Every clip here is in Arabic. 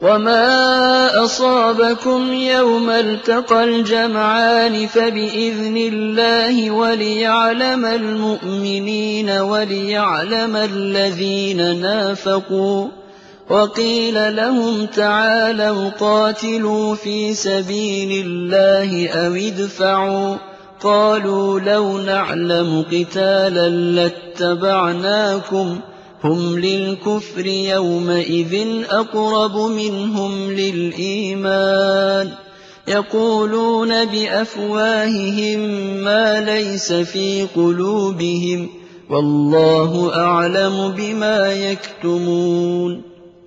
وَمَا أَصَابَكُمْ يَوْمَ الْتَقَى الْجَمْعَانِ فَبِإِذْنِ اللَّهِ وَلِيَعْلَمَ الْمُؤْمِنِينَ وَلِيَعْلَمَ الَّذِينَ نَافَقُوا. وَقِيلَ لَهُمْ تَعَالَوْا قَاتِلُوا فِي سَبِيلِ اللَّهِ أَوِ ادْفَعُوا ۖ قَالُوا لَوْ نَعْلَمُ قِتَالًا لَّاتَّبَعْنَاكُمْ ۗ هُمْ لِلْكُفْرِ يَوْمَئِذٍ أَقْرَبُ مِنْهُمْ لِلْإِيمَانِ ۚ يَقُولُونَ بِأَفْوَاهِهِم مَّا لَيْسَ فِي قُلُوبِهِمْ ۗ وَاللَّهُ أَعْلَمُ بِمَا يَكْتُمُونَ.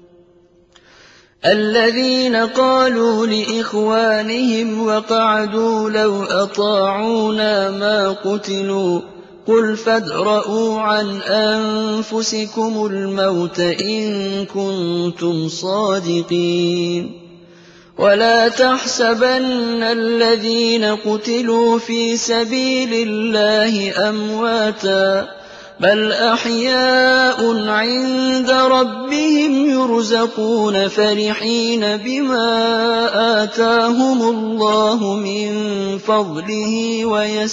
الَّذِينَ قَالُوا لِإِخْوَانِهِمْ وَقَعَدُوا لَوْ أَطَاعُونَا مَا قُتِلُوا ۗ قُلْ فَادْرَءُوا عَنْ أَنفُسِكُمُ الْمَوْتَ إِن كُنتُمْ صَادِقِينَ. وَلَا تَحْسَبَنَّ الَّذِينَ قُتِلُوا فِي سَبِيلِ اللَّهِ أَمْوَاتًا، بَلْ أَحْيَاءٌ عِندَ رَبِّهِمْ يُرْزَقُونَ فَرِحِينَ بِمَا آتَاهُمُ اللَّهُ مِن فَضْلِهِ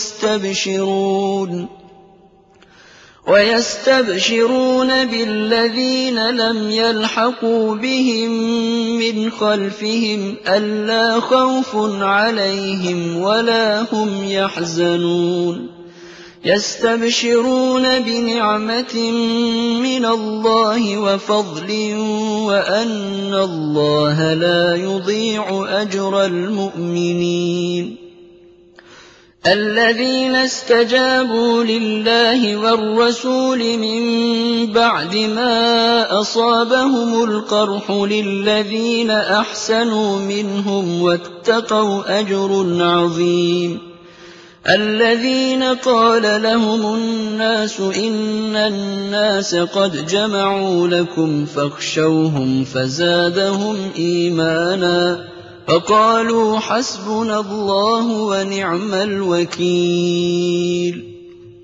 وَيَسْتَبْشِرُونَ بِالَّذِينَ لَمْ يَلْحَقُوا بِهِم مِّنْ خَلْفِهِمْ أَلَّا خَوْفٌ عَلَيْهِمْ وَلَا هُمْ يَحْزَنُونَ. يَسْتَبْشِرُونَ بِنِعْمَةٍ مِّنَ اللَّهِ وَفَضْلٍ وَأَنَّ اللَّهَ لَا يُضِيعُ أَجْرَ الْمُؤْمِنِينَ. الَّذِينَ اسْتَجَابُوا لِلَّهِ وَالرَّسُولِ مِن بَعْدِ مَا أَصَابَهُمُ الْقَرْحُ لِلَّذِينَ أَحْسَنُوا مِنْهُمْ وَاتَّقَوْا أَجْرٌ عَظِيمٌ. الَّذِينَ قَالَ لَهُمُ النَّاسُ إِنَّ النَّاسَ قَدْ جَمَعُوا لَكُمْ فَاخْشَوْهُمْ فَزَادَهُمْ إِيمَانًا فَقَالُوا حَسْبُنَا اللَّهُ وَنِعْمَ الْوَكِيلُ.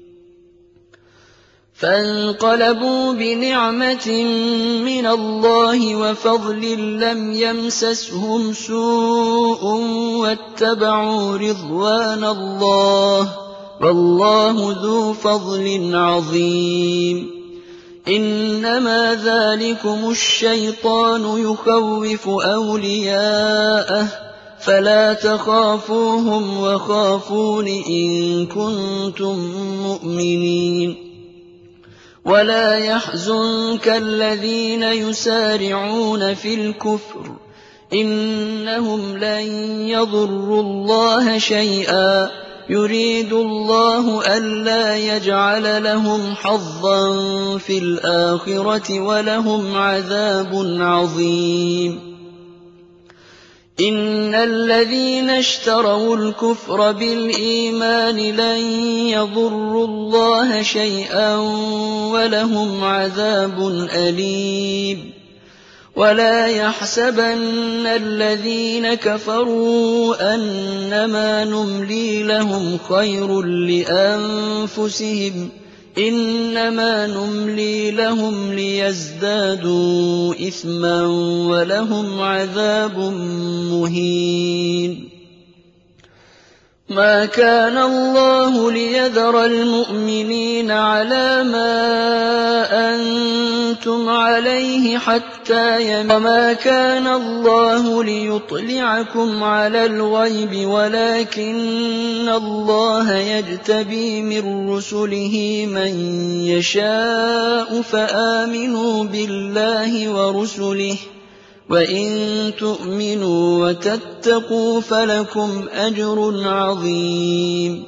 فَانقَلَبُوا بِنِعْمَةٍ مِّنَ اللَّهِ وَفَضْلٍ لَّمْ يَمْسَسْهُمْ سُوءٌ وَاتَّبَعُوا رِضْوَانَ اللَّهِ ۗ وَاللَّهُ ذُو فَضْلٍ عَظِيمٍ. إِنَّمَا ذَٰلِكُمُ الشَّيْطَانُ يُخَوِّفُ أَوْلِيَاءَهُ ۚ فَلَا تَخَافُوهُمْ وَخَافُونِ إِن كُنتُم مُّؤْمِنِينَ. وَلَا يَحْزُنكَ الَّذِينَ يُسَارِعُونَ فِي الْكُفْرِ ۚ إِنَّهُمْ لَن يَضُرُّوا اللَّهَ شَيْئًا، يُرِيدُ اللَّهُ أَلَّا يَجْعَلَ لَهُمْ حَظًّا فِي الْآخِرَةِ وَلَهُمْ عَذَابٌ عَظِيمٌ. إِنَّ الَّذِينَ اشْتَرَوُا الْكُفْرَ بِالْإِيمَانِ لَن يَضُرُّوا اللَّهَ شَيْئًا وَلَهُمْ عَذَابٌ أَلِيمٌ. وَلَا يَحْسَبَنَّ الَّذِينَ كَفَرُوا أَنَّمَا نُمْلِي لَهُمْ خَيْرٌ لِّأَنفُسِهِمْ ۚ إِنَّمَا نُمْلِي لَهُمْ لِيَزْدَادُوا إِثْمًا وَلَهُمْ عَذَابٌ مُّهِينٌ. مَا كَانَ اللَّهُ لِيَذَرَ الْمُؤْمِنِينَ عَلَىٰ مَا أَنتُمْ عَلَيْهِ حَتَّىٰ يَمِيزَ، وَمَا كَانَ اللَّهُ لِيُطْلِعَكُمْ عَلَى الْغَيْبِ وَلَٰكِنَّ اللَّهَ يَجْتَبِي مِن رُّسُلِهِ مَن يَشَاءُ، فَآمِنُوا بِاللَّهِ وَرُسُلِهِ ۚ وَإِن تُؤْمِنُوا وَتَتَّقُوا فَلَكُمْ أَجْرٌ عَظِيمٌ.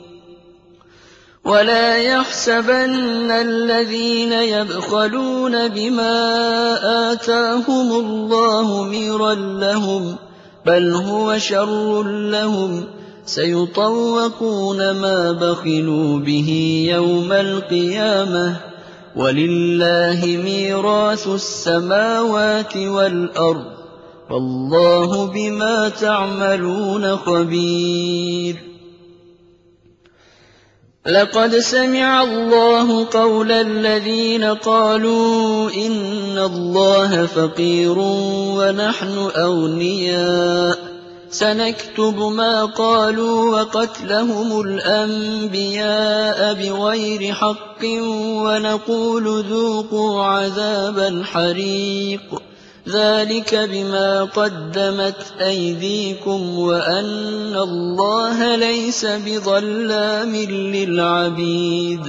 وَلَا يَحْسَبَنَّ الَّذِينَ يَبْخَلُونَ بِمَا آتَاهُمُ اللَّهُ مِيرًا لَّهُم، بَلْ هُوَ شَرٌّ لَّهُمْ ۖ سَيُطَوَّقُونَ مَا بَخِلُوا بِهِ يَوْمَ الْقِيَامَةِ ۗ وَلِلَّهِ مِيرَاثُ السَّمَاوَاتِ وَالْأَرْضِ ۗ وَاللَّهُ بِمَا تَعْمَلُونَ خَبِيرٌ. لقد سمع الله قول الذين قالوا إن الله فقير ونحن أغنياء سنكتب ما قالوا وقتلهم الأنبياء بغير حق ونقول ذوقوا عذاب الحريق ذلك بما قدمت أيديكم وأن الله ليس بظلام للعبيد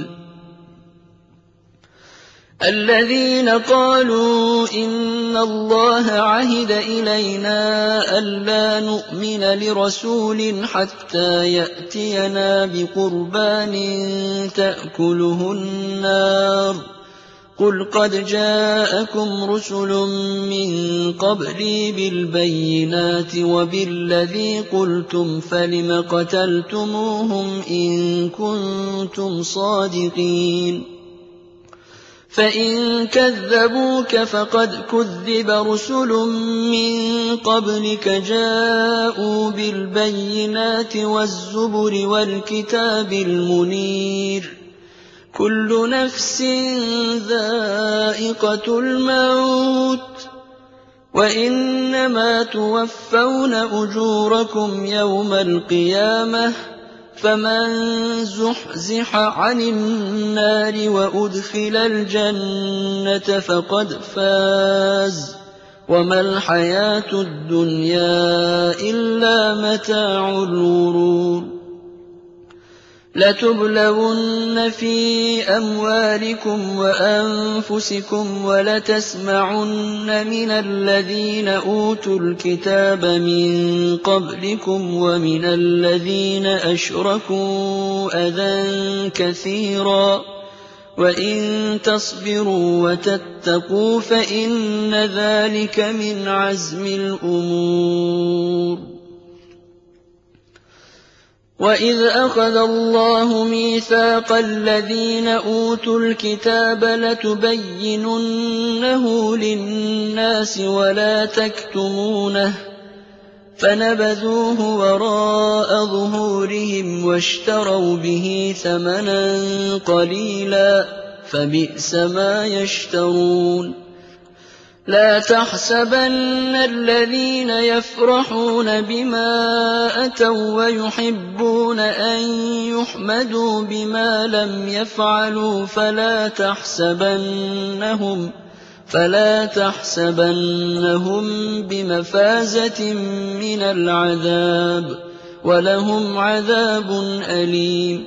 الذين قالوا إن الله عهد إلينا ألا نؤمن لرسول حتى يأتينا بقربان تأكله النار قل قد جاءكم رسل من قبلي بالبينات وبالذي قلتم فلم قتلتموهم إن كنتم صادقين فإن كذبوك فقد كذب رسل من قبلك جاءوا بالبينات والزبر والكتاب المنير كل نفس ذائقة الموت وإنما توفون أجوركم يوم القيامة فمن زحزح عن النار وأدخل الجنة فقد فاز وما الحياة الدنيا إلا متاع الغرور لتبلون في أموالكم وأنفسكم ولتسمعن من الذين أوتوا الكتاب من قبلكم ومن الذين أشركوا أذى كثيرا وإن تصبروا وتتقوا فإن ذلك من عزم الأمور وإذ أخذ الله ميثاق الذين أوتوا الكتاب لتبيننه للناس ولا تكتمونه فنبذوه وراء ظهورهم واشتروا به ثمنا قليلا فبئس ما يشترون لا تحسبن الذين يفرحون بما أتوا ويحبون أن يحمدوا بما لم يفعلوا فلا تحسبنهم بمفازة من العذاب ولهم عذاب أليم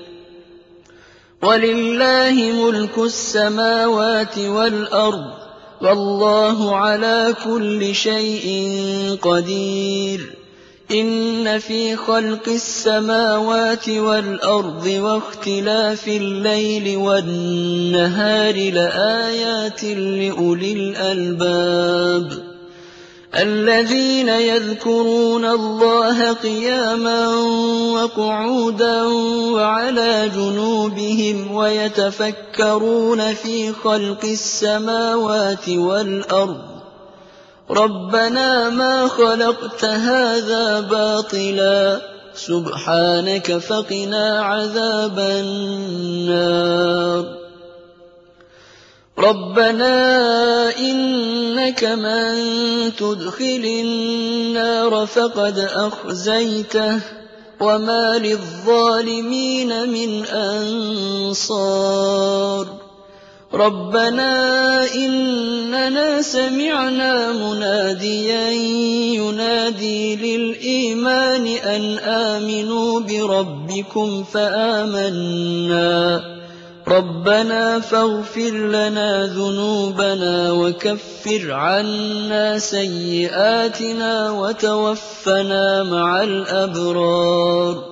ولله ملك السماوات والأرض والله على كل شيء قدير إن في خلق السماوات والأرض واختلاف الليل والنهار لآيات لأولي الألباب الذين يذكرون الله قياما وقعودا وعلى جنوبهم ويتفكرون في خلق السماوات والأرض ربنا ما خلقت هذا باطلا سبحانك فقنا عذاب النار ربنا إنك من تدخل النار فقد أخزيته وما للظالمين من أنصار ربنا إننا سمعنا مناديا ينادي للإيمان أن آمنوا بربكم فآمنا ربنا فاغفر لنا ذنوبنا وكفر عنا سيئاتنا وتوفنا مع الأبرار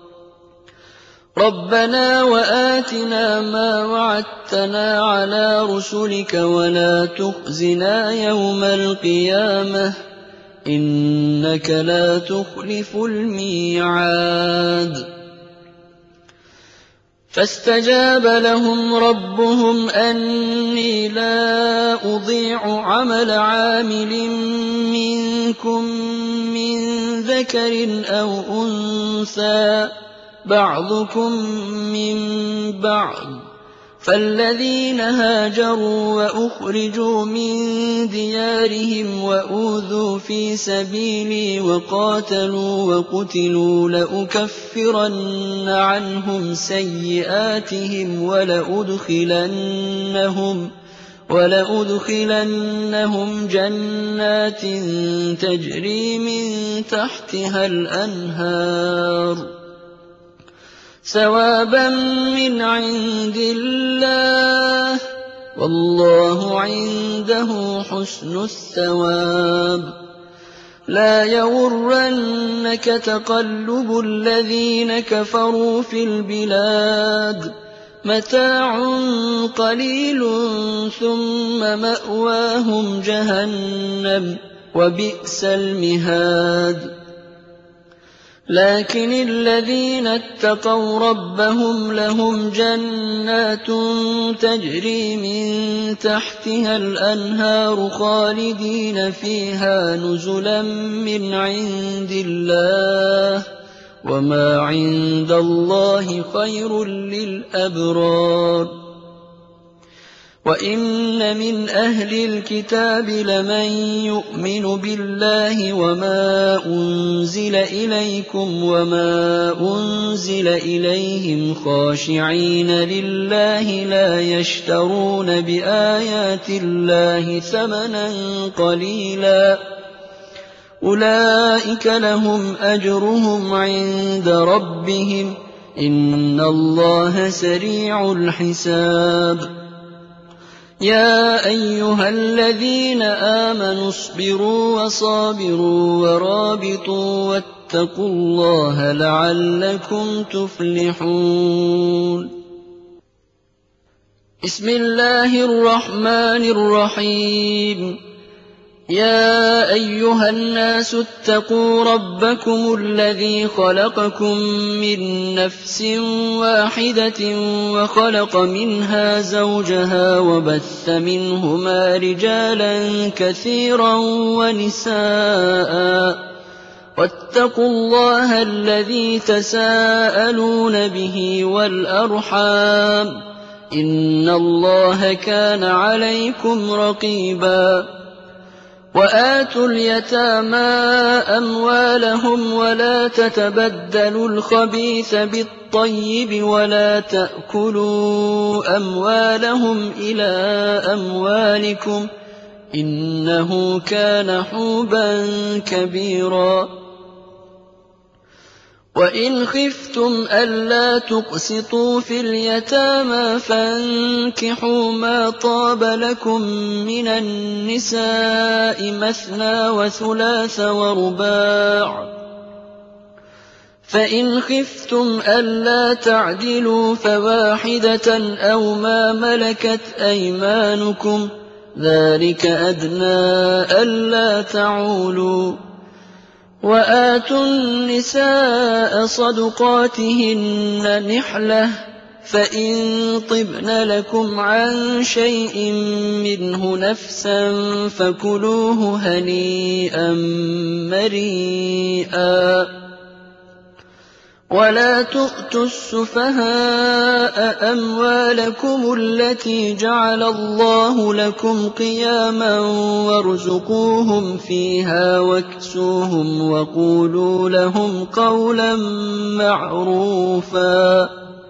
ربنا وآتنا ما وعدتنا على رسلك ولا تخزنا يوم القيامة إنك لا تخلف الميعاد فاستجاب لهم ربهم أني لا أضيع عمل عامل منكم من ذكر أو أنثى بعضكم من بعض. فالذين هاجروا وأخرجوا من ديارهم وأوذوا في سبيلي وقاتلوا وقتلوا لأكفرن عنهم سيئاتهم ولأدخلنهم جنات تجري من تحتها الأنهار ثوابا من عند الله والله عنده حسن الثواب. لا يغرنك تقلب الذين كفروا في البلاد متاع قليل ثم مأواهم جهنم وبئس المهاد. لكن الذين اتقوا ربهم لهم جنات تجري من تحتها الأنهار خالدين فيها نزلا من عند الله وما عند الله خير للأبرار. وإن من أهل الكتاب لمن يؤمن بالله وما أنزل إليكم وما أنزل إليهم خاشعين لله لا يشترون بآيات الله ثمنا قليلا أولئك لهم أجرهم عند ربهم إن الله سريع الحساب. يا أيها الذين آمنوا اصبروا وصابروا ورابطوا واتقوا الله لعلكم تفلحون. بسم الله الرحمن الرحيم. يا أيها الناس اتقوا ربكم الذي خلقكم من نفس واحدة وخلق منها زوجها وبث منهما رجالا كثيرا ونساء واتقوا الله الذي تساءلون به والأرحام إن الله كان عليكم رقيبا. وآتوا اليتامى أموالهم ولا تتبدلوا الخبيث بالطيب ولا تأكلوا أموالهم إلى أموالكم إنه كان حوبا كبيرا. وإن خفتم ألا تقسطوا في اليتامى فانكحوا ما طاب لكم من النساء مثنى وثلاث ورباع. فإن خفتم ألا تعدلوا فواحدة أو ما ملكت أيمانكم ذلك أدنى ألا تعولوا. وآتوا النساء صدقاتهن نحلة فإن طبن لكم عن شيء منه نفسا فكلوه هنيئا مريئا. ولا تؤتوا السفهاء أموالكم التي جعل الله لكم قياما وارزقوهم فيها واكسوهم وقولوا لهم قولا معروفا.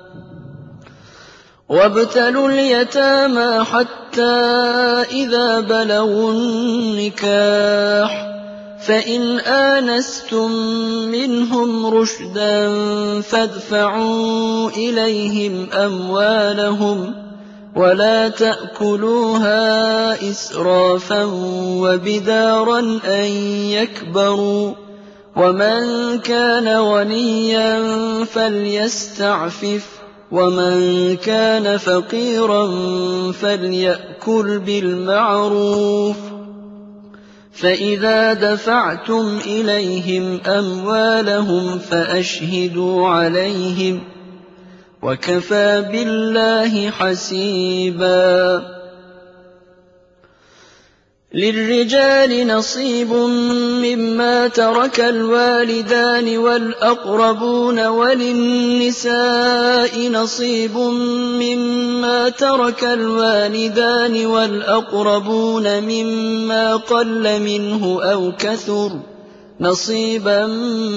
وابتلوا اليتامى حتى إذا بلغوا النكاح فإن آنستم منهم رشدا فادفعوا إليهم أموالهم ولا تأكلوها إسرافا وبدارا أن يكبروا. ومن كان غنيا فليستعفف ومن كان فقيرا فليأكل بالمعروف. فإذا دفعتم إليهم أموالهم فأشهدوا عليهم وكفى بالله حسيبا. للرجال نصيب مما ترك الوالدان والأقربون وللنساء نصيب مما ترك الوالدان والأقربون مما قل منه أو كثر نصيبا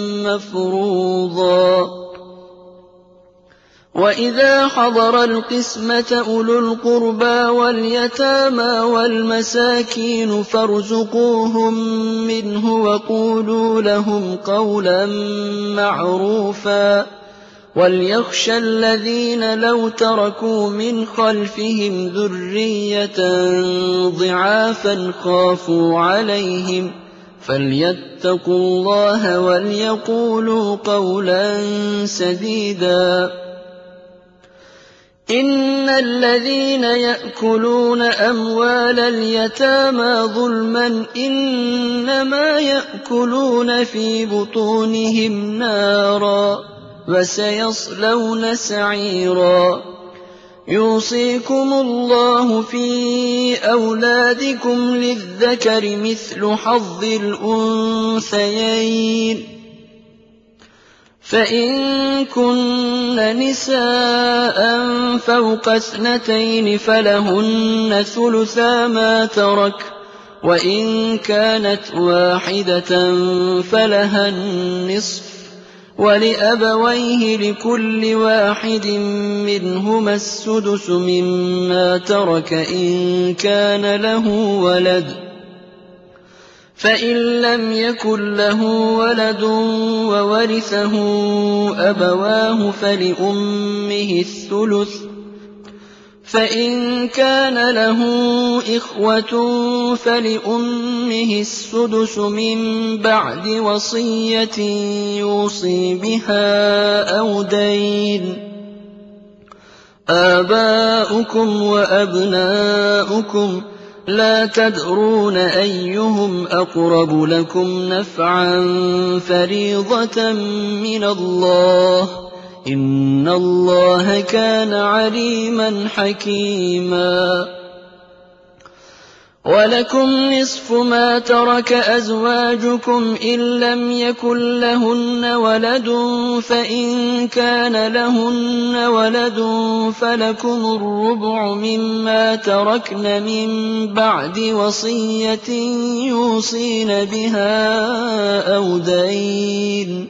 مفروضا وإذا حضر القسمة أولو القربى واليتامى والمساكين فارزقوهم منه وقولوا لهم قولا معروفا وليخشى الذين لو تركوا من خلفهم ذرية ضعافا خافوا عليهم فليتقوا الله وليقولوا قولا سديدا إن الذين يأكلون أموال اليتامى ظلما إنما يأكلون في بطونهم نارا وسيصلون سعيرا يوصيكم الله في أولادكم للذكر مثل حظ الأنثيين فإن كن نساء فوق 2 فلهن ثلثا ما ترك وإن كانت واحدة فلها النصف ولأبويه لكل واحد منهما السدس مما ترك إن كان له ولد فإن لم يكن له ولد وورثه أبواه فلأمه الثلث فإن كان له إخوة فلأمه السدس من بعد وصية يوصي بها أو دين آباؤكم وأبناؤكم لا تدرون أيهم أقرب لكم نفعا فريضة من الله إن الله كان عليما حكيما ولكم نصف ما ترك أزواجكم إن لم يكن لهن ولد فإن كان لهن ولد فلكم الربع مما تركن من بعد وصية يوصين بها أو دين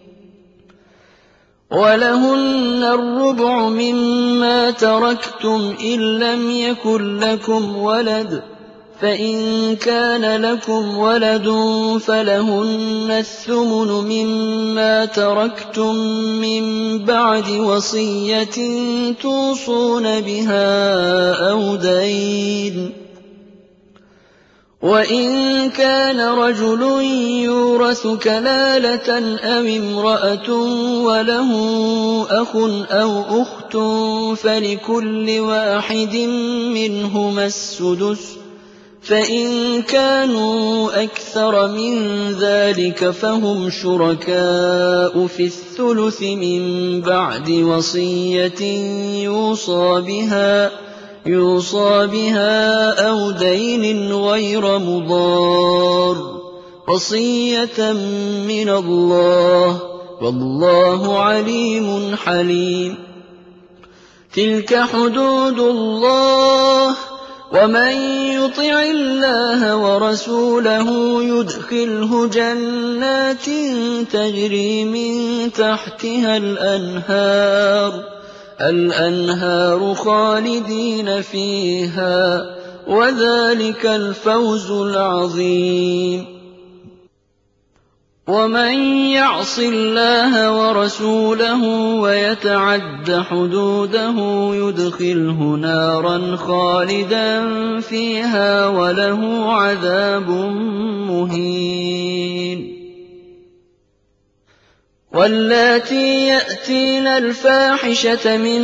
ولهن الربع مما تركتم إن لم يكن لكم ولد فإن كان لكم ولد فلهن الثمن مما تركتم من بعد وصية توصون بها أو دين وإن كان رجل يورث كلالة أو امرأة وله أخ أو أخت فلكل واحد منهما السدس فإن كانوا أكثر من ذلك فهم شركاء في الثلث من بعد وصية يوصى بها أو دين غير مضار وصية من الله والله عليم حليم تلك حدود الله ومن يطع الله ورسوله يدخله جنات تجري من تحتها الأنهار خالدين فيها وذلك الفوز العظيم ومن يعص الله ورسوله ويتعد حدوده يدخله نارا خالدا فيها وله عذاب مهين واللاتي يأتين الفاحشة من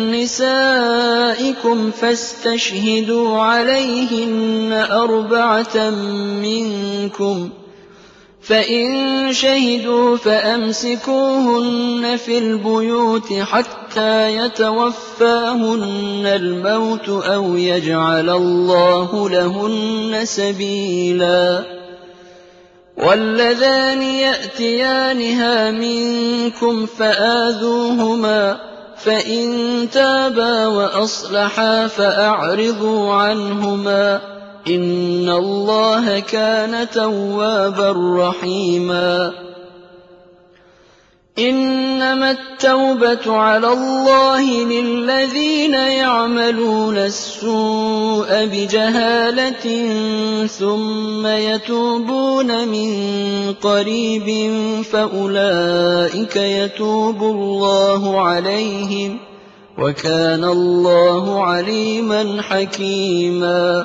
نسائكم فاستشهدوا عليهن 4 منكم فإن شهدوا فأمسكوهن في البيوت حتى حتى يتوفاهن الموت أو يجعل الله لهن سبيلا. واللذان يأتيانها منكم فآذوهما، فإن تابا وأصلحا فأعرضوا عنهما، إن الله كان توابا رحيما. إنما التوبة على الله للذين يعملون السوء بجهالة ثم يتوبون من قريب فأولئك يتوب الله عليهم، وكان الله عليما حكيما.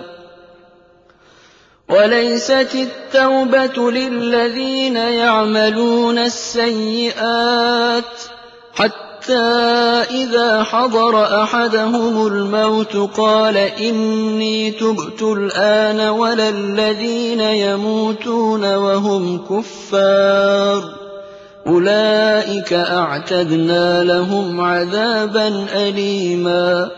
وليست التوبة للذين يعملون السيئات حتى إذا حضر أحدهم الموت قال إني تبت الآن، ولا الذين يموتون وهم كفار، أولئك أعتدنا لهم عذابا أليما.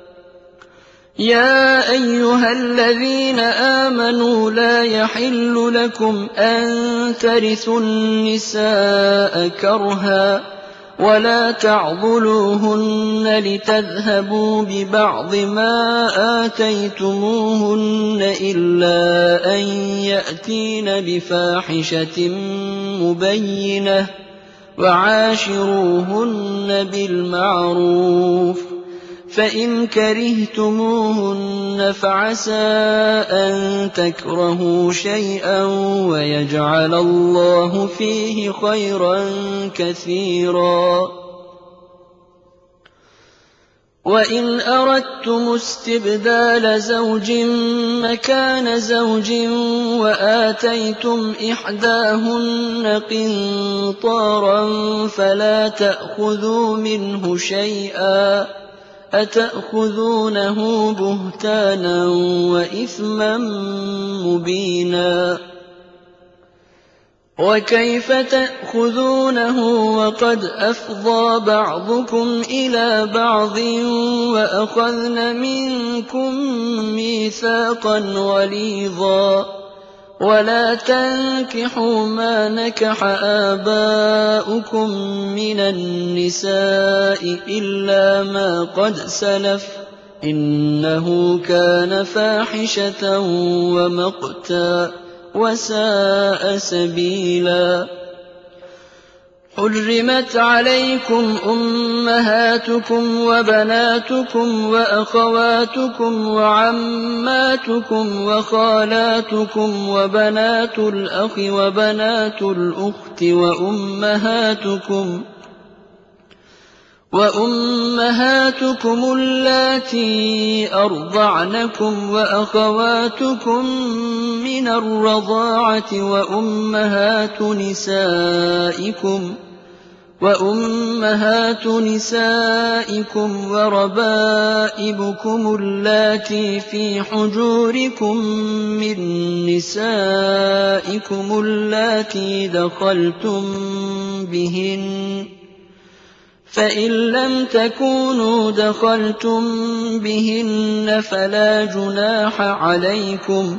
يا أيها الذين آمنوا لا يحل لكم أن ترثوا النساء كرها، ولا تعضلوهن لتذهبوا ببعض ما آتيتموهن إلا أن يأتين بفاحشة مبينة، وعاشروهن بالمعروف، فإن كرهتموهن فعسى أن تكرهوا شيئا ويجعل الله فيه خيرا كثيرا. وإن أردتم استبدال زوج مكان زوج وآتيتم إحداهن قنطارا فلا تأخذوا منه شيئا، أتأخذونه بهتانا وإثما مبينا. وكيف تأخذونه وقد أفضى بعضكم إلى بعض وأخذن منكم ميثاقا غليظا. ولا تنكحوا ما نكح آباؤكم من النساء إلا ما قد سلف، إنه كان فاحشة ومقتا وساء سبيلا. حرمت عليكم أمهاتكم وبناتكم وأخواتكم وعماتكم وخالاتكم وبنات الأخ وبنات الأخت وأمهاتكم اللاتي أرضعنكم وأخواتكم من الرضاعة وأمهات نسائكم وربائبكم اللاتي في حجوركم من نسائكم اللاتي دخلتم بهن، فإن لم تكونوا دخلتم بهن فلا جناح عليكم.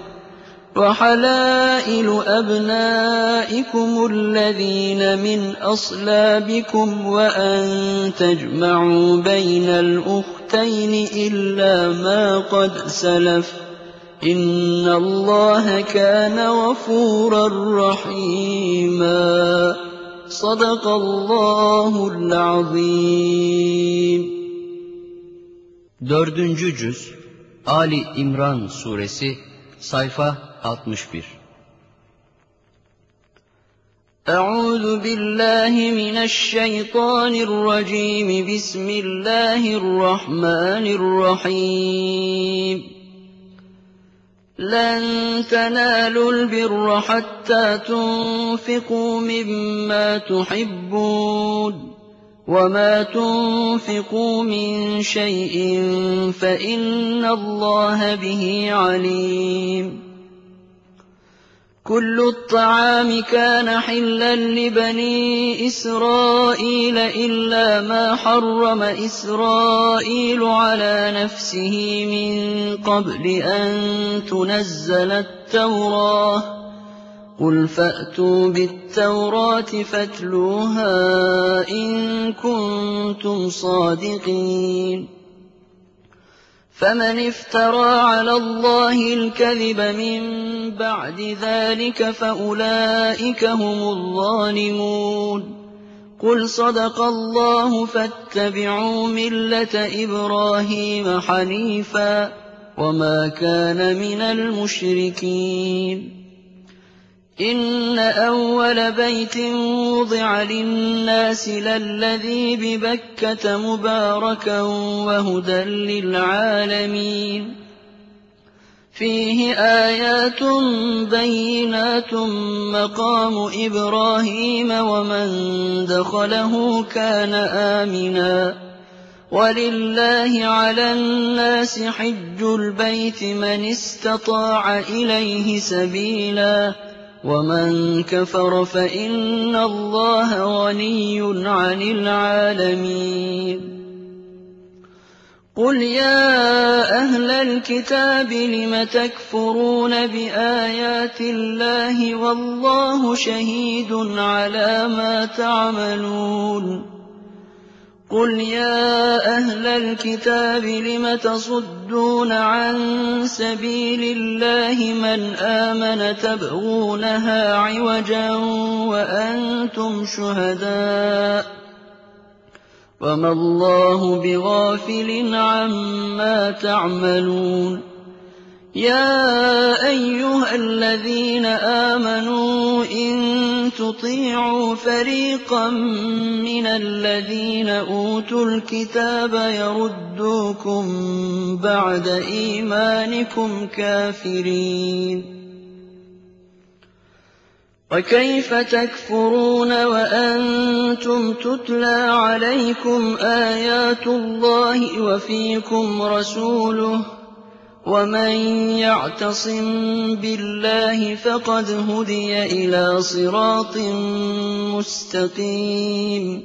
وحلائل أبنائكم الذين من أصلابكم وأن تجمعوا بين الأختين إلا ما قد سلف، إن الله كان غفورا رحيما. صدق الله العظيم. 4. Cüz Ali İmran Suresi Sayfa 61. أعوذ بالله من الشيطان الرجيم. بسم الله الرحمن الرحيم. لن تنالوا البر حتى تنفقوا مما تحبون، وما تنفقوا من شيء فإن الله به عليم. كل الطعام كان حلا لبني إسرائيل إلا ما حرم إسرائيل على نفسه من قبل أن تنزل التوراة قل فأتوا بالتوراة فاتلوها إن كنتم صادقين فمن افترى على الله الكذب من بعد ذلك فأولئك هم الظالمون قل صدق الله فاتبعوا ملة إبراهيم حنيفا وما كان من المشركين إن أول بيت وضع للناس للذي ببكة مباركا وهدى للعالمين فيه آيات بينات مقام إبراهيم ومن دخله كان آمنا ولله على الناس حج البيت من استطاع إليه سبيلا ومن كفر فإن الله غني عن العالمين قل يا أهل الكتاب لم تكفرون بآيات الله والله شهيد على ما تعملون قل يا أهل الكتاب لم تصدون عن سبيل الله من آمن تبغونها عوجا وأنتم شهداء وما الله بغافل عما تعملون يا أيها الذين آمنوا إن تطيعوا فريقا من الذين أوتوا الكتاب يردوكم بعد إيمانكم كافرين وكيف تكفرون وأنتم تتلى عليكم آيات الله وفيكم رسوله ومن يعتصم بالله فقد هدي إلى صراط مستقيم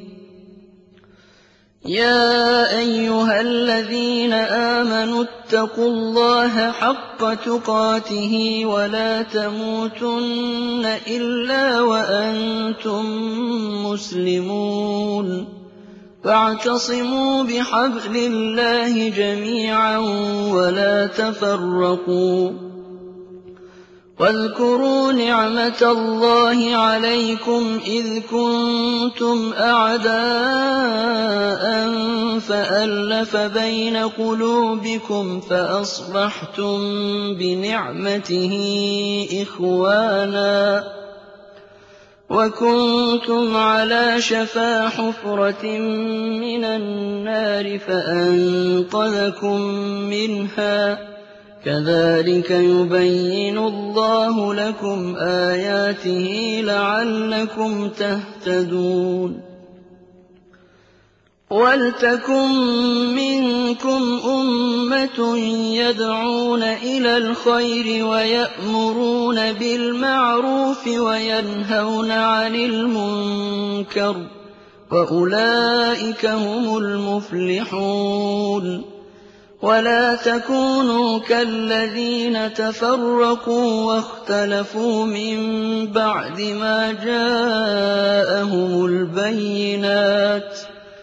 يا أيها الذين آمنوا اتقوا الله حق تقاته ولا تموتن إلا وأنتم مسلمون فاعتصموا بحبل الله جميعا ولا تفرقوا واذكروا نعمة الله عليكم إذ كنتم أعداء فألف بين قلوبكم فأصبحتم بنعمته إخوانا وكنتم على شفا حفرة من النار فأنقذكم منها كذلك يبين الله لكم آياته لعلكم تهتدون ولتكن منكم أمة يدعون إلى الخير ويأمرون بالمعروف وينهون عن المنكر وأولئك هم المفلحون ولا تكونوا كالذين تفرقوا واختلفوا من بعد ما جاءهم البينات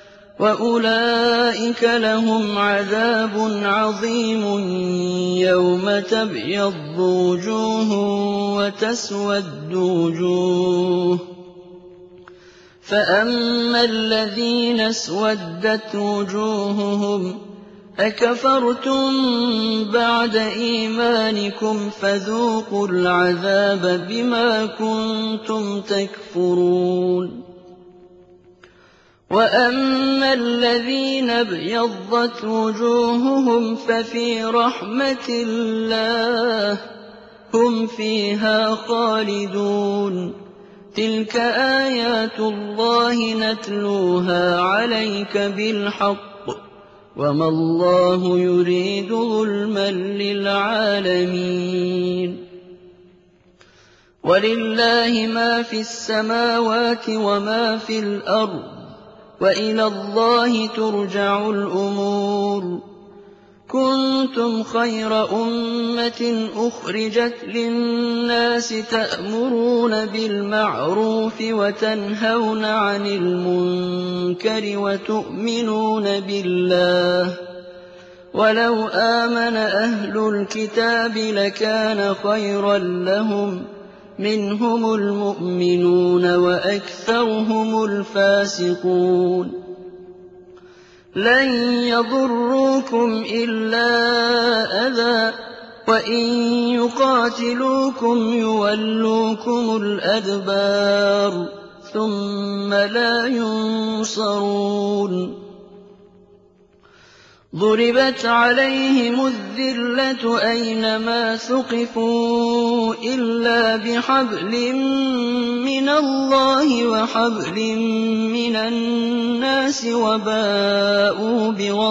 وأولئك لهم عذاب عظيم يوم تبيض وجوه وتسود وجوه فأما الذين اسودت وجوههم أكفرتم بعد إيمانكم فذوقوا العذاب بما كنتم تكفرون وأما الذين ابيضت وجوههم ففي رحمة الله هم فيها خالدون تلك آيات الله نتلوها عليك بالحق وما الله يريد ظلما للعالمين وَلِلَّهِ مَا فِي السَّمَاوَاتِ وَمَا فِي الْأَرْضِ وَإِلَى اللَّهِ تُرْجَعُ الْأُمُورُ كُنتُمْ خَيْرَ أُمَّةٍ أُخْرِجَتْ لِلنَّاسِ تَأْمُرُونَ بِالْمَعْرُوفِ وَتَنْهَوْنَ عَنِ الْمُنكَرِ وَتُؤْمِنُونَ بِاللَّهِ وَلَوْ آمَنَ أَهْلُ الْكِتَابِ لَكَانَ خَيْرًا لَّهُم مِّنْهُمُ الْمُؤْمِنُونَ وَأَكْثَرُهُمُ الْفَاسِقُونَ لَن يَضُرُّوكُمْ إِلَّا أَذًى وَإِن يُقَاتِلُوكُمْ يُوَلُّوكُمُ الْأَدْبَارَ ثُمَّ لَا يُنصَرُونَ ضُرِبَتْ عَلَيْهِمُ الذِّلَّةُ أَيْنَمَا ثُقِفُوا إِلَّا بِحَبْلٍ مِّنَ اللَّهِ وَحَبْلٍ مِّنَ النَّاسِ وَبَاءُوا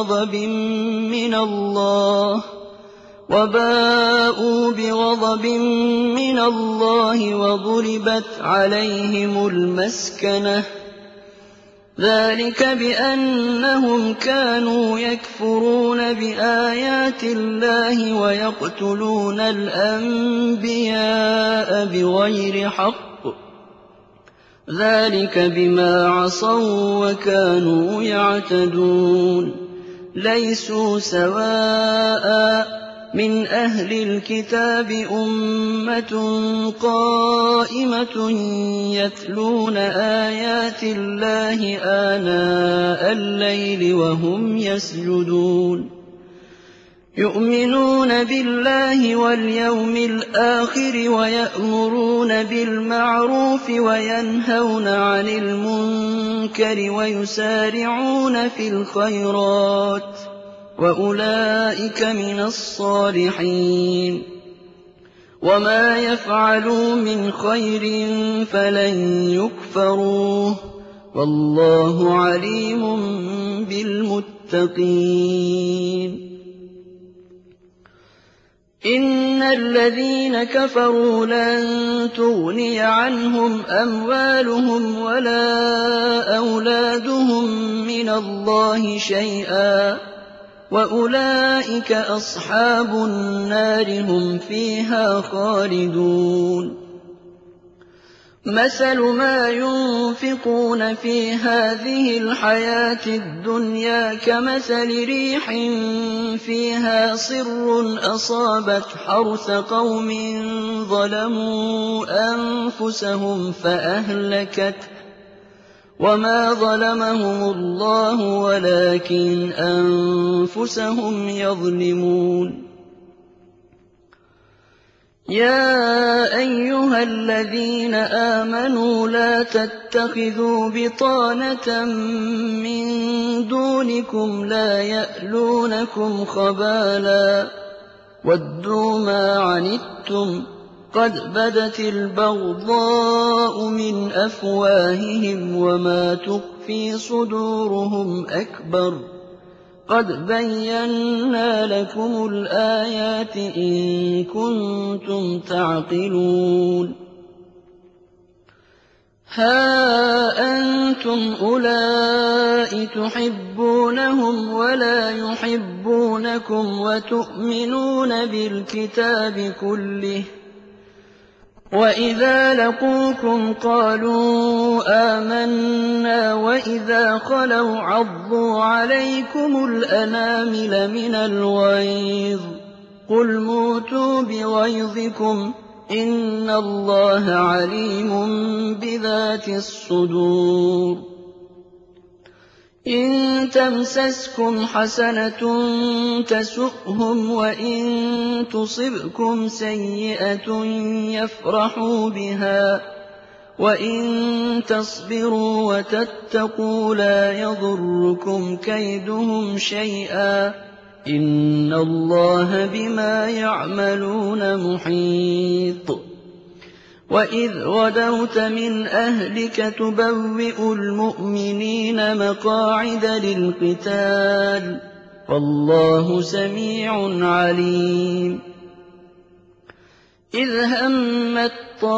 بِغَضَبٍ مِّنَ اللَّهِ وَضُرِبَتْ عَلَيْهِمُ الْمَسْكَنَةُ ذَٰلِكَ بِأَنَّهُمْ كَانُوا يَكْفُرُونَ بِآيَاتِ اللَّهِ وَيَقْتُلُونَ الْأَنبِيَاءَ بِغَيْرِ حَقٍّ ذَٰلِكَ بِمَا عَصَوا وَّكَانُوا يَعْتَدُونَ لَيْسُوا سَوَاءً مِّنْ أَهْلِ الْكِتَابِ أُمَّةٌ قَائِمَةٌ يَتْلُونَ آيَاتِ اللَّهِ آنَاءَ اللَّيْلِ وَهُمْ يَسْجُدُونَ يُؤْمِنُونَ بِاللَّهِ وَالْيَوْمِ الْآخِرِ وَيَأْمُرُونَ بِالْمَعْرُوفِ وَيَنْهَوْنَ عَنِ الْمُنكَرِ وَيُسَارِعُونَ فِي الْخَيْرَاتِ وَأُولَٰئِكَ مِنَ الصَّالِحِينَ وَمَا يَفْعَلُوا مِنْ خَيْرٍ فَلَن يُكْفَرُوهُ وَاللَّهُ عَلِيمٌ بِالْمُتَّقِينَ إِنَّ الَّذِينَ كَفَرُوا لَن تُغْنِيَ عَنْهُمْ أَمْوَالُهُمْ وَلَا أَوْلَادُهُم مِّنَ اللَّهِ شَيْئًا وَأُولَٰئِكَ أَصْحَابُ النَّارِ هُمْ فِيهَا خَالِدُونَ مَثَلُ مَا يُنفِقُونَ فِي هَٰذِهِ الْحَيَاةِ الدُّنْيَا كَمَثَلِ رِيحٍ فِيهَا صِرٌّ أَصَابَتْ حَرْثَ قَوْمٍ ظَلَمُوا أَنفُسَهُمْ فَأَهْلَكَتْهُ وَمَا ظَلَمَهُمُ اللَّهُ وَلَٰكِنْ أَنفُسَهُمْ يَظْلِمُونَ يَا أَيُّهَا الَّذِينَ آمَنُوا لَا تَتَّخِذُوا بِطَانَةً مِّن دُونِكُمْ لَا يَأْلُونَكُمْ خَبَالًا وَدُّوا مَا عَنِتُّمْ قَدْ بَدَتِ الْبَغْضَاءُ مِنْ أَفْوَاهِهِمْ وَمَا تُخْفِي صُدُورُهُمْ أَكْبَرُ قَدْ بَيَّنَّا لَكُمُ الْآيَاتِ إِن كُنتُمْ تَعْقِلُونَ هَا أَنتُمْ أُولَاءِ تُحِبُّونَهُمْ وَلَا يُحِبُّونَكُمْ وَتُؤْمِنُونَ بِالْكِتَابِ كُلِّهِ وَإِذَا لَقُوكُمْ قَالُوا آمَنَّا وَإِذَا خَلَوْا عَضُّوا عَلَيْكُمُ الْأَنَامِلَ مِنَ الْغَيْظِ قُلْ مُوتُوا بِغَيْظِكُمْ إِنَّ اللَّهَ عَلِيمٌ بِذَاتِ الصُّدُورِ إِن تَمْسَسْكُمْ حَسَنَةٌ تَسُؤْهُمْ وَإِن تُصِبْكُمْ سَيِّئَةٌ يَفْرَحُوا بِهَا وَإِن تَصْبِرُوا وَتَتَّقُوا لَا يَضُرُّكُمْ كَيْدُهُمْ شَيْئًا إِنَّ اللَّهَ بِمَا يَعْمَلُونَ مُحِيطٌ وَإِذْ غَدَوْتَ مِنْ أَهْلِكَ تُبَوِّئُ الْمُؤْمِنِينَ مَقَاعِدَ لِلْقِتَالِ وَاللَّهُ سَمِيعٌ عَلِيمٌ إذ همت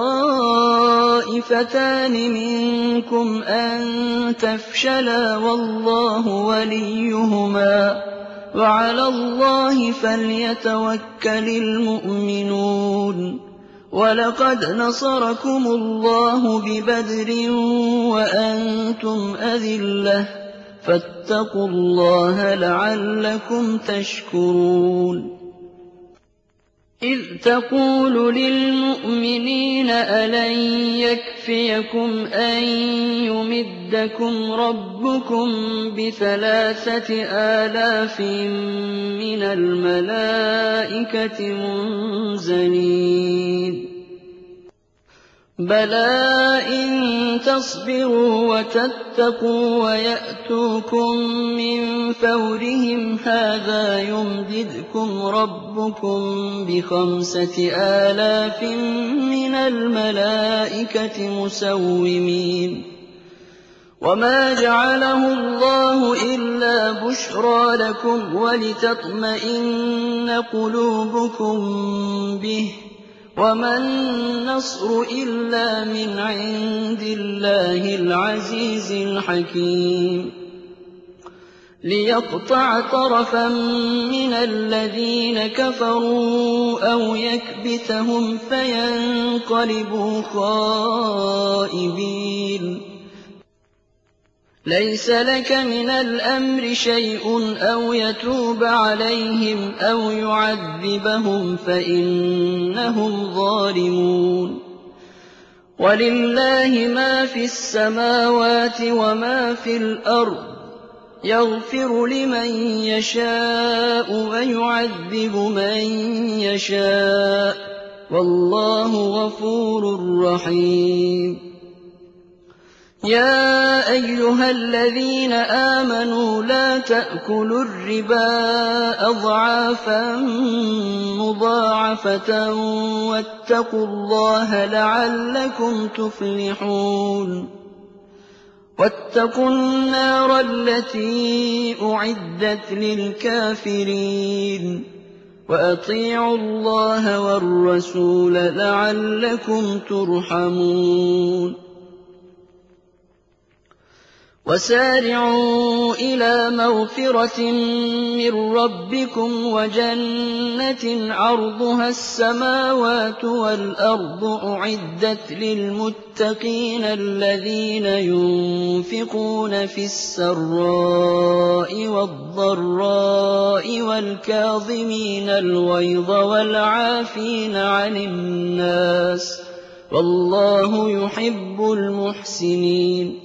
طائفتان منكم أن تفشلا والله وليهما وعلى الله فليتوكل المؤمنون ولقد نصركم الله ببدر وأنتم أذلة فاتقوا الله لعلكم تشكرون إذ تقول للمؤمنين ألن يكفيكم أن يمدكم ربكم ب3,000 من الملائكة منزلين بلى إن تصبروا وتتقوا ويأتوكم من فورهم هذا يمددكم ربكم ب5,000 من الملائكة مسومين وما جعله الله إلا بشرى لكم ولتطمئن قلوبكم به وما النصر إلا من عند الله العزيز الحكيم ليقطع طرفا من الذين كفروا أو يكبتهم فينقلبوا خائبين ليس لك من الأمر شيء أو يتوب عليهم أو يعذبهم فإنهم ظالمون ولله ما في السماوات وما في الأرض يغفر لمن يشاء ويعذب من يشاء والله غفور رحيم يا أيها الذين آمنوا لا تأكلوا الربا أضعافا مضاعفة واتقوا الله لعلكم تفلحون واتقوا النار التي أعدت للكافرين وأطيعوا الله والرسول لعلكم ترحمون وسارعوا إلى مغفرة من ربكم وجنة عرضها السماوات والأرض أعدت للمتقين الذين ينفقون في السراء والضراء والكاظمين الغيظ والعافين عن الناس والله يحب المحسنين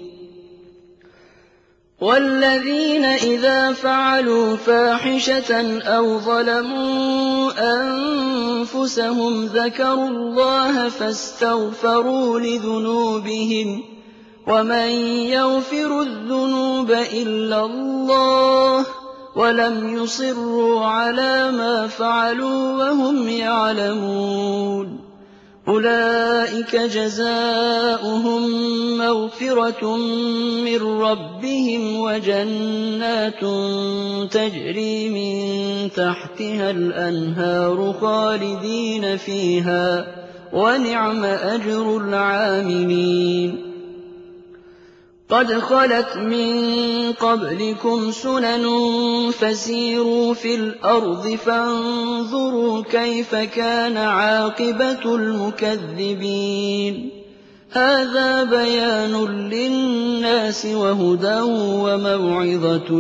والذين إذا فعلوا فاحشة أو ظلموا أنفسهم ذكروا الله فاستغفروا لذنوبهم ومن يغفر الذنوب إلا الله ولم يصروا على ما فعلوا وهم يعلمون أولئك جزاؤهم مغفرة من ربهم وجنات تجري من تحتها الأنهار خالدين فيها ونعم أجر العاملين قد خلت من قبلكم سنن فسيروا في الأرض فانظروا كيف كان عاقبة المكذبين هذا بيان للناس وهدى وموعظة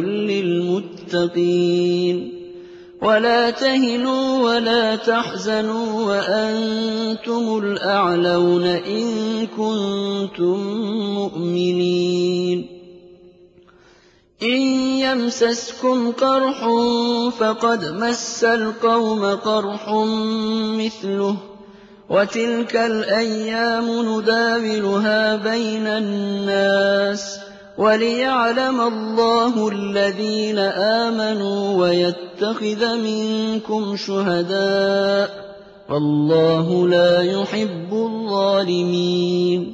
للمتقين ولا تهنوا ولا تحزنوا وأنتم الأعلون إن كنتم مؤمنين إن يمسسكم قرح فقد مس القوم قرح مثله وتلك الأيام نداولها بين الناس وليعلم الله الذين آمنوا ويتخذ منكم شهداء والله لا يحب الظالمين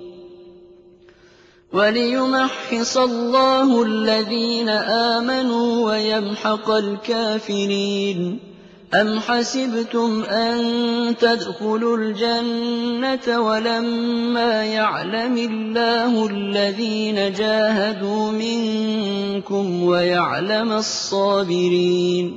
وليمحص الله الذين آمنوا ويمحق الكافرين أَمْ حَسِبْتُمْ أَن تَدْخُلُوا الْجَنَّةَ وَلَمَّا يَعْلَمِ اللَّهُ الَّذِينَ جَاهَدُوا مِنكُمْ وَيَعْلَمَ الصَّابِرِينَ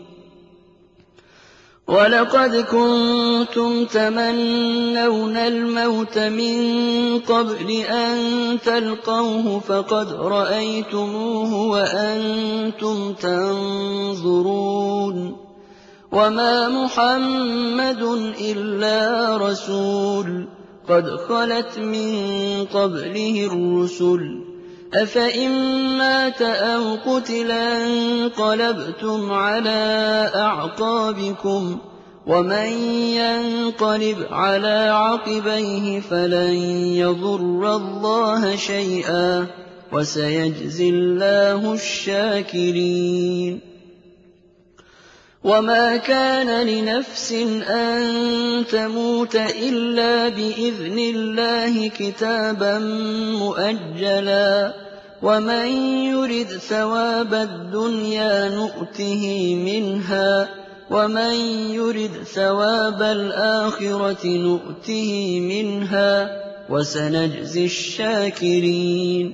وَلَقَدْ كُنتُمْ تَمَنَّوْنَ الْمَوْتَ مِن قَبْلِ أَن تَلْقَوْهُ فَقَدْ رَأَيْتُمُوهُ وَأَنتُمْ تَنظُرُونَ وَمَا مُحَمَّدٌ إِلَّا رَسُولٌ قَدْ خَلَتْ مِن قَبْلِهِ الرُّسُلُ أَفَإِن مَّاتَ أَوْ قُتِلَ انقَلَبْتُمْ عَلَىٰ أَعْقَابِكُمْ ۚ وَمَن يَنقَلِبْ عَلَىٰ عَقِبَيْهِ فَلَن يَضُرَّ اللَّهَ شَيْئًا ۗ وَسَيَجْزِي اللَّهُ الشَّاكِرِينَ وَمَا كَانَ لِنَفْسٍ أَن تَمُوتَ إِلَّا بِإِذْنِ اللَّهِ كِتَابًا مُّؤَجَّلًا ۗ وَمَن يُرِدْ ثَوَابَ الدُّنْيَا نُؤْتِهِ مِنْهَا وَمَن يُرِدْ ثَوَابَ الْآخِرَةِ نُؤْتِهِ مِنْهَا ۚ وَسَنَجْزِي الشَّاكِرِينَ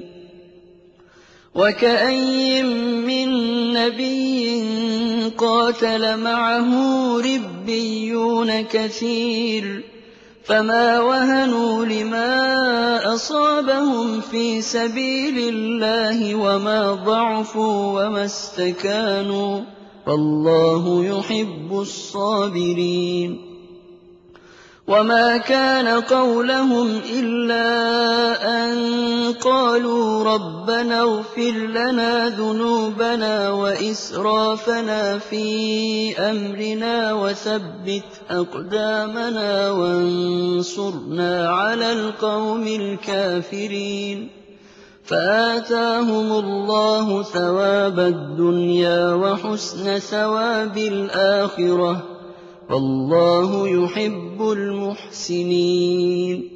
وَكَأَيِّن مِّن نَّبِيٍّ قَاتَلَ مَعَهُ رِبِّيُّونَ كَثِيرٌ فَمَا وَهَنُوا لِمَا أَصَابَهُمْ فِي سَبِيلِ اللَّهِ وَمَا ضَعُفُوا وَمَا اسْتَكَانُوا ۗ وَاللَّهُ يُحِبُّ الصَّابِرِينَ وَمَا كَانَ قَوْلَهُمْ إِلَّا أَن قَالُوا رَبَّنَا اغْفِرْ لَنَا ذُنُوبَنَا وَإِسْرَافَنَا فِي أَمْرِنَا وَثَبِّتْ أَقْدَامَنَا وَانصُرْنَا عَلَى الْقَوْمِ الْكَافِرِينَ فَآتَاهُمُ اللَّهُ ثَوَابَ الدُّنْيَا وَحُسْنَ ثَوَابِ الْآخِرَةِ ۗ وَاللَّهُ يُحِبُّ الْمُحْسِنِينَ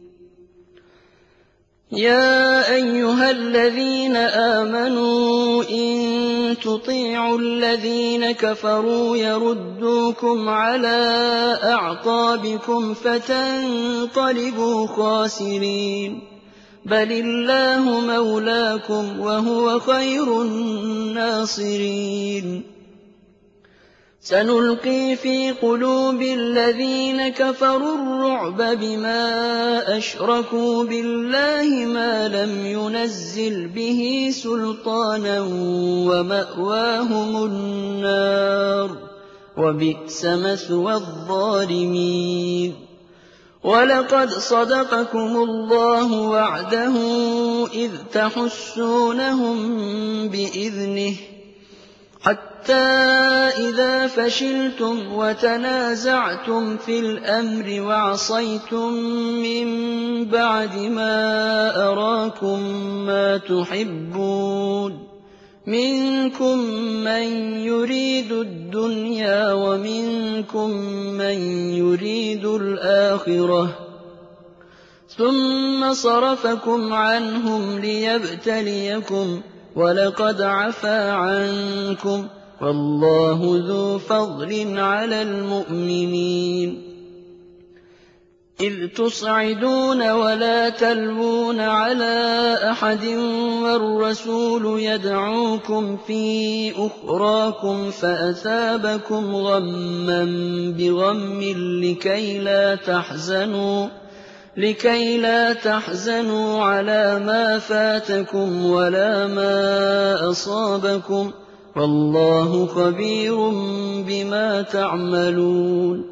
يَا أَيُّهَا الَّذِينَ آمَنُوا إِن تُطِيعُوا الَّذِينَ كَفَرُوا يَرُدُّوكُمْ عَلَىٰ أَعْقَابِكُمْ فَتَنقَلِبُوا خَاسِرِينَ بَلِ اللَّهُ مَوْلَاكُمْ وَهُوَ خَيْرُ النَّاصِرِينَ سَنُلْقِي فِي قُلُوبِ الَّذِينَ كَفَرُوا الرُّعْبَ بِمَا أَشْرَكُوا بِاللَّهِ مَا لَمْ يُنَزِّلْ بِهِ سُلْطَانًا وَمَأْوَاهُمُ النَّارُ ۖ وَبِئْسَ مَثْوَى الظَّالِمِينَ وَلَقَدْ صَدَقَكُمُ اللَّهُ وَعْدَهُ إِذْ تَحُسُّونَهُم بِإِذْنِهِ حَتَّىٰ إِذَا فَشِلْتُمْ وَتَنَازَعْتُمْ فِي الْأَمْرِ وَعَصَيْتُم مِّن بَعْدِ مَا أَرَاكُم مَّا تُحِبُّونَ مِنكُم مَّن يُرِيدُ الدُّنْيَا وَمِنكُم مَّن يُرِيدُ الْآخِرَةَ ۚ ثُمَّ صَرَفَكُمْ عَنْهُمْ لِيَبْتَلِيَكُمْ ۖ وَلَقَدْ عَفَا عَنكُمْ ۗ وَاللَّهُ ذُو فَضْلٍ عَلَى الْمُؤْمِنِينَ إِذْ تُصْعِدُونَ وَلَا تَلْوُونَ عَلَىٰ أَحَدٍ وَالرَّسُولُ يَدْعُوكُمْ فِي أُخْرَاكُمْ فَأَثَابَكُمْ غَمًّا بِغَمٍّ لِّكَيْ لَا تَحْزَنُوا عَلَىٰ مَا فَاتَكُمْ وَلَا مَا أَصَابَكُمْ ۗ وَاللَّهُ خَبِيرٌ بِمَا تَعْمَلُونَ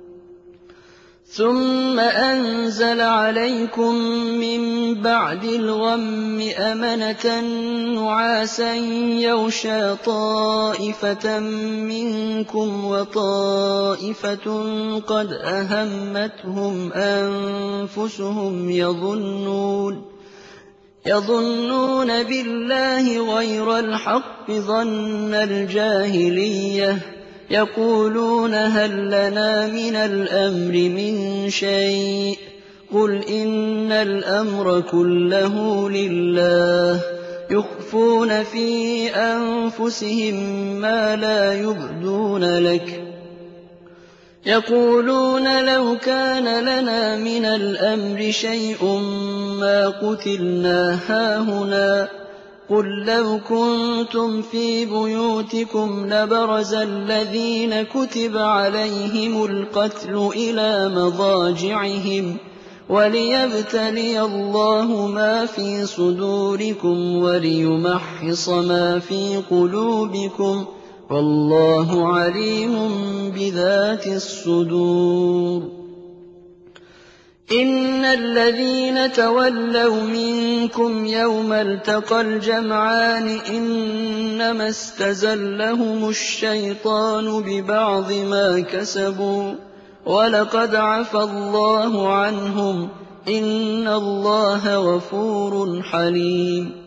ثُمَّ أَنزَلَ عَلَيْكُم مِّن بَعْدِ الْغَمِّ أَمَنَةً نُّعَاسًا يَغْشَىٰ طَائِفَةً مِّنكُمْ وَطَائِفَةٌ قَدْ أَهَمَّتْهُمْ أَنفُسُهُمْ يَظُنُّونَ بِاللَّهِ غَيْرَ الْحَقِّ ظَنَّ الْجَاهِلِيَّةِ يَقُولُونَ هَل لَّنَا مِنَ الْأَمْرِ مِن شَيْءٍ ۗ قُلْ إِنَّ الْأَمْرَ كُلَّهُ لِلَّهِ يُخْفُونَ فِي أَنفُسِهِم مَّا لَا يُبْدُونَ لَكَ يقولون لو كان لنا من الأمر شيء ما قتلنا هاهنا قل لو كنتم في بيوتكم لبرز الذين كتب عليهم القتل إلى مضاجعهم وليبتلي الله ما في صدوركم وليمحص ما في قلوبكم والله عليم بذات الصدور إن الذين تولوا منكم يوم التقى الجمعان إنما استزلهم الشيطان ببعض ما كسبوا ولقد عفى الله عنهم إن الله غفور حليم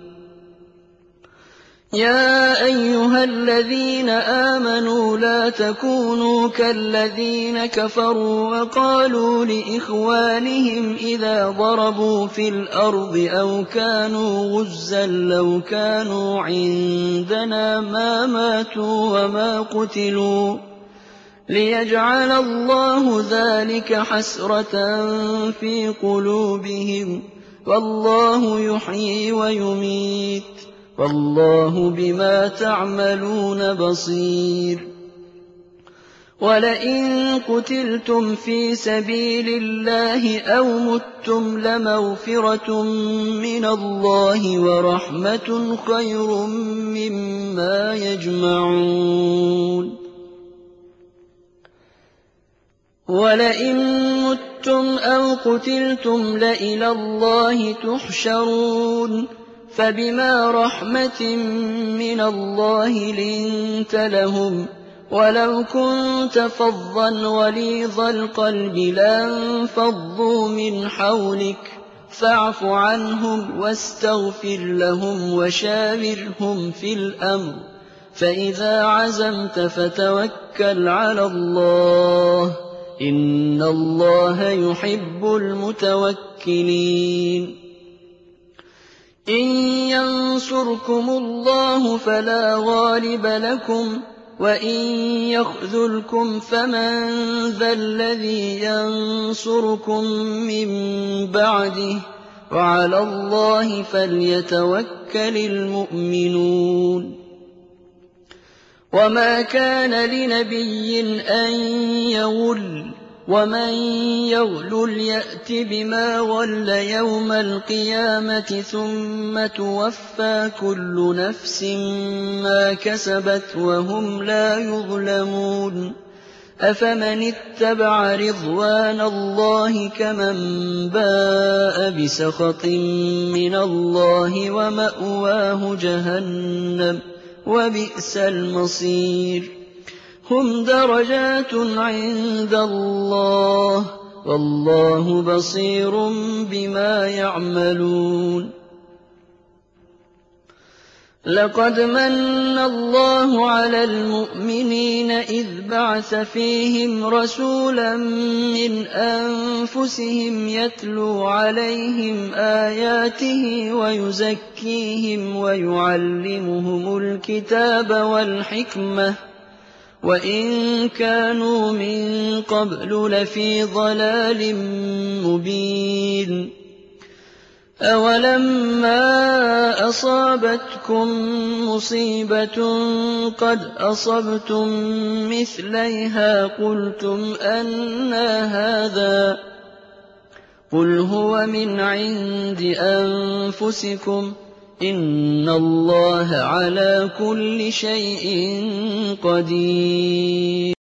يا أيها الذين آمنوا لا تكونوا كالذين كفروا وقالوا لإخوانهم إذا ضربوا في الأرض أو كانوا غزا لو كانوا عندنا ما ماتوا وما قتلوا ليجعل الله ذلك حسرة في قلوبهم والله يحيي ويميت والله بما تعملون بصير ولئن قتلتم في سبيل الله أو متم لمغفرة من الله ورحمة خير مما يجمعون ولئن متم أو قتلتم لإلى الله تحشرون فبما رحمة من الله لنت لهم ولو كنت فظا غليظ القلب لانفضوا من حولك فاعف عنهم واستغفر لهم وشاورهم في الأمر فإذا عزمت فتوكل على الله إن الله يحب المتوكلين إن ينصركم الله فلا غالب لكم وإن يخذلكم فمن ذا الذي ينصركم من بعده وعلى الله فليتوكل المؤمنون وما كان لنبي أن يغل ومن يغلل يأت بما غل يوم القيامة ثم توفى كل نفس ما كسبت وهم لا يظلمون أفمن اتبع رضوان الله كمن باء بسخط من الله ومأواه جهنم وبئس المصير هم درجات عند الله والله بصير بما يعملون لقد من الله على المؤمنين إذ بعث فيهم رسولا من أنفسهم يتلو عليهم آياته ويزكيهم ويعلمهم الكتاب والحكمة وإن كانوا من قبل لفي ضلال مبين أولما أصابتكم مصيبة قد أصبتم مثليها قلتم أنى هذا قل هو من عند أنفسكم إن الله على كل شيء قدير